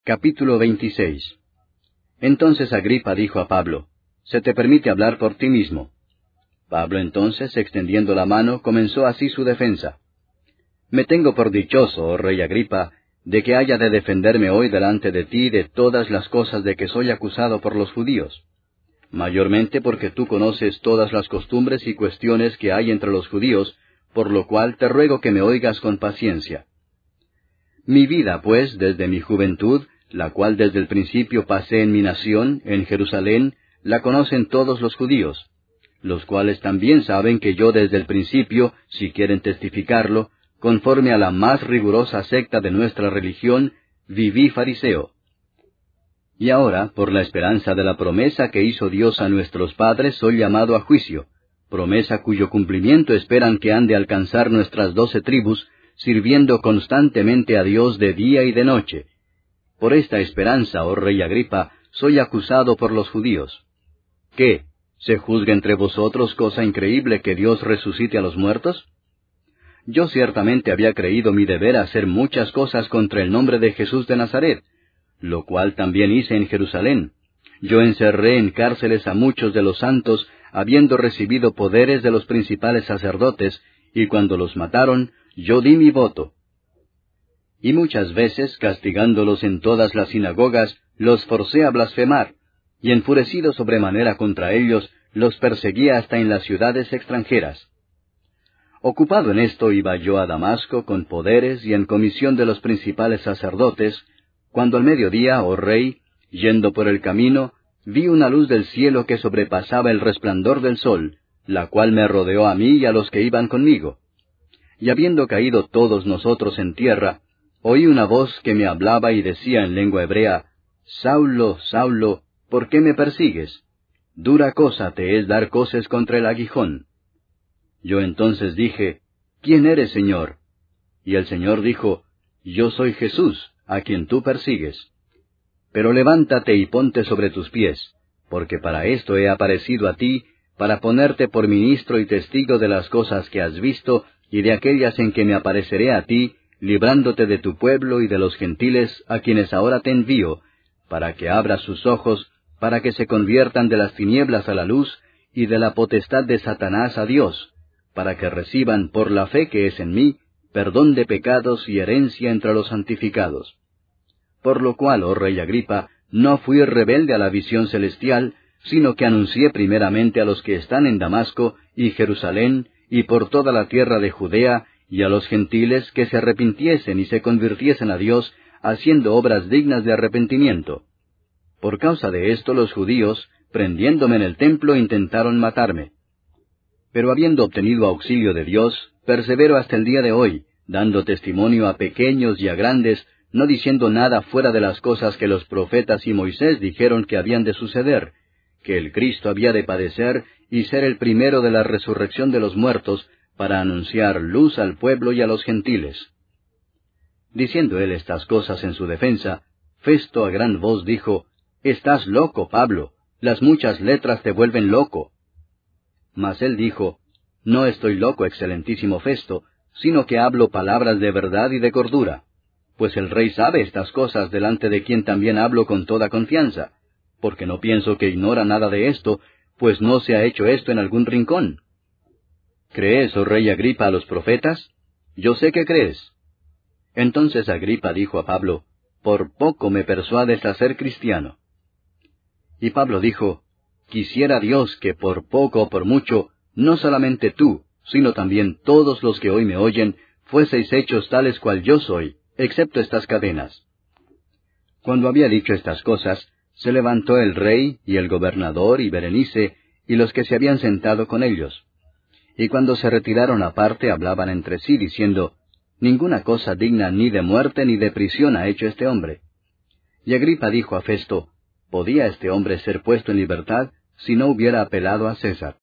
Capítulo 26. Entonces Agripa dijo a Pablo, «Se te permite hablar por ti mismo». Pablo entonces, extendiendo la mano, comenzó así su defensa. «Me tengo por dichoso, oh rey Agripa, de que haya de defenderme hoy delante de ti de todas las cosas de que soy acusado por los judíos. Mayormente porque tú conoces todas las costumbres y cuestiones que hay entre los judíos, por lo cual te ruego que me oigas con paciencia. Mi vida, pues, desde mi juventud, la cual desde el principio pasé en mi nación, en Jerusalén, la conocen todos los judíos, los cuales también saben que yo desde el principio, si quieren testificarlo, conforme a la más rigurosa secta de nuestra religión, viví fariseo. Y ahora, por la esperanza de la promesa que hizo Dios a nuestros padres, soy llamado a juicio, promesa cuyo cumplimiento esperan que han de alcanzar nuestras 12 tribus, sirviendo constantemente a Dios de día y de noche. Por esta esperanza, oh rey Agripa, soy acusado por los judíos. ¿Qué? ¿Se juzga entre vosotros cosa increíble que Dios resucite a los muertos? Yo ciertamente había creído mi deber hacer muchas cosas contra el nombre de Jesús de Nazaret, lo cual también hice en Jerusalén. Yo encerré en cárceles a muchos de los santos, habiendo recibido poderes de los principales sacerdotes, y cuando los mataron, yo di mi voto. Y muchas veces, castigándolos en todas las sinagogas, los forcé a blasfemar, y enfurecido sobremanera contra ellos, los perseguía hasta en las ciudades extranjeras. Ocupado en esto iba yo a Damasco con poderes y en comisión de los principales sacerdotes, cuando al mediodía, oh rey, yendo por el camino, vi una luz del cielo que sobrepasaba el resplandor del sol, la cual me rodeó a mí y a los que iban conmigo. Y habiendo caído todos nosotros en tierra, oí una voz que me hablaba y decía en lengua hebrea, «Saulo, Saulo, ¿por qué me persigues? Dura cosa te es dar coces contra el aguijón». Yo entonces dije, «¿Quién eres, Señor?» Y el Señor dijo, «Yo soy Jesús, a quien tú persigues. Pero levántate y ponte sobre tus pies, porque para esto he aparecido a ti, para ponerte por ministro y testigo de las cosas que has visto, y de aquellas en que me apareceré a ti, librándote de tu pueblo y de los gentiles, a quienes ahora te envío, para que abras sus ojos, para que se conviertan de las tinieblas a la luz, y de la potestad de Satanás a Dios, para que reciban, por la fe que es en mí, perdón de pecados y herencia entre los santificados. Por lo cual, oh rey Agripa, no fui rebelde a la visión celestial, sino que anuncié primeramente a los que están en Damasco y Jerusalén, y por toda la tierra de Judea, y a los gentiles que se arrepintiesen y se convirtiesen a Dios, haciendo obras dignas de arrepentimiento. Por causa de esto los judíos, prendiéndome en el templo, intentaron matarme. Pero habiendo obtenido auxilio de Dios, persevero hasta el día de hoy, dando testimonio a pequeños y a grandes, no diciendo nada fuera de las cosas que los profetas y Moisés dijeron que habían de suceder, que el Cristo había de padecer y ser el primero de la resurrección de los muertos, para anunciar luz al pueblo y a los gentiles. Diciendo él estas cosas en su defensa, Festo a gran voz dijo, «Estás loco, Pablo, las muchas letras te vuelven loco». Mas él dijo, «No estoy loco, excelentísimo Festo, sino que hablo palabras de verdad y de cordura, pues el rey sabe estas cosas delante de quien también hablo con toda confianza, porque no pienso que ignora nada de esto, pues no se ha hecho esto en algún rincón. ¿Crees, oh rey Agripa, a los profetas? Yo sé que crees». Entonces Agripa dijo a Pablo, «Por poco me persuades a ser cristiano». Y Pablo dijo, «Quisiera Dios que por poco o por mucho, no solamente tú, sino también todos los que hoy me oyen, fueseis hechos tales cual yo soy, excepto estas cadenas». Cuando había dicho estas cosas, se levantó el rey, y el gobernador, y Berenice, y los que se habían sentado con ellos. Y cuando se retiraron aparte, hablaban entre sí, diciendo, «Ninguna cosa digna ni de muerte ni de prisión ha hecho este hombre». Y Agripa dijo a Festo, «¿Podía este hombre ser puesto en libertad si no hubiera apelado a César?».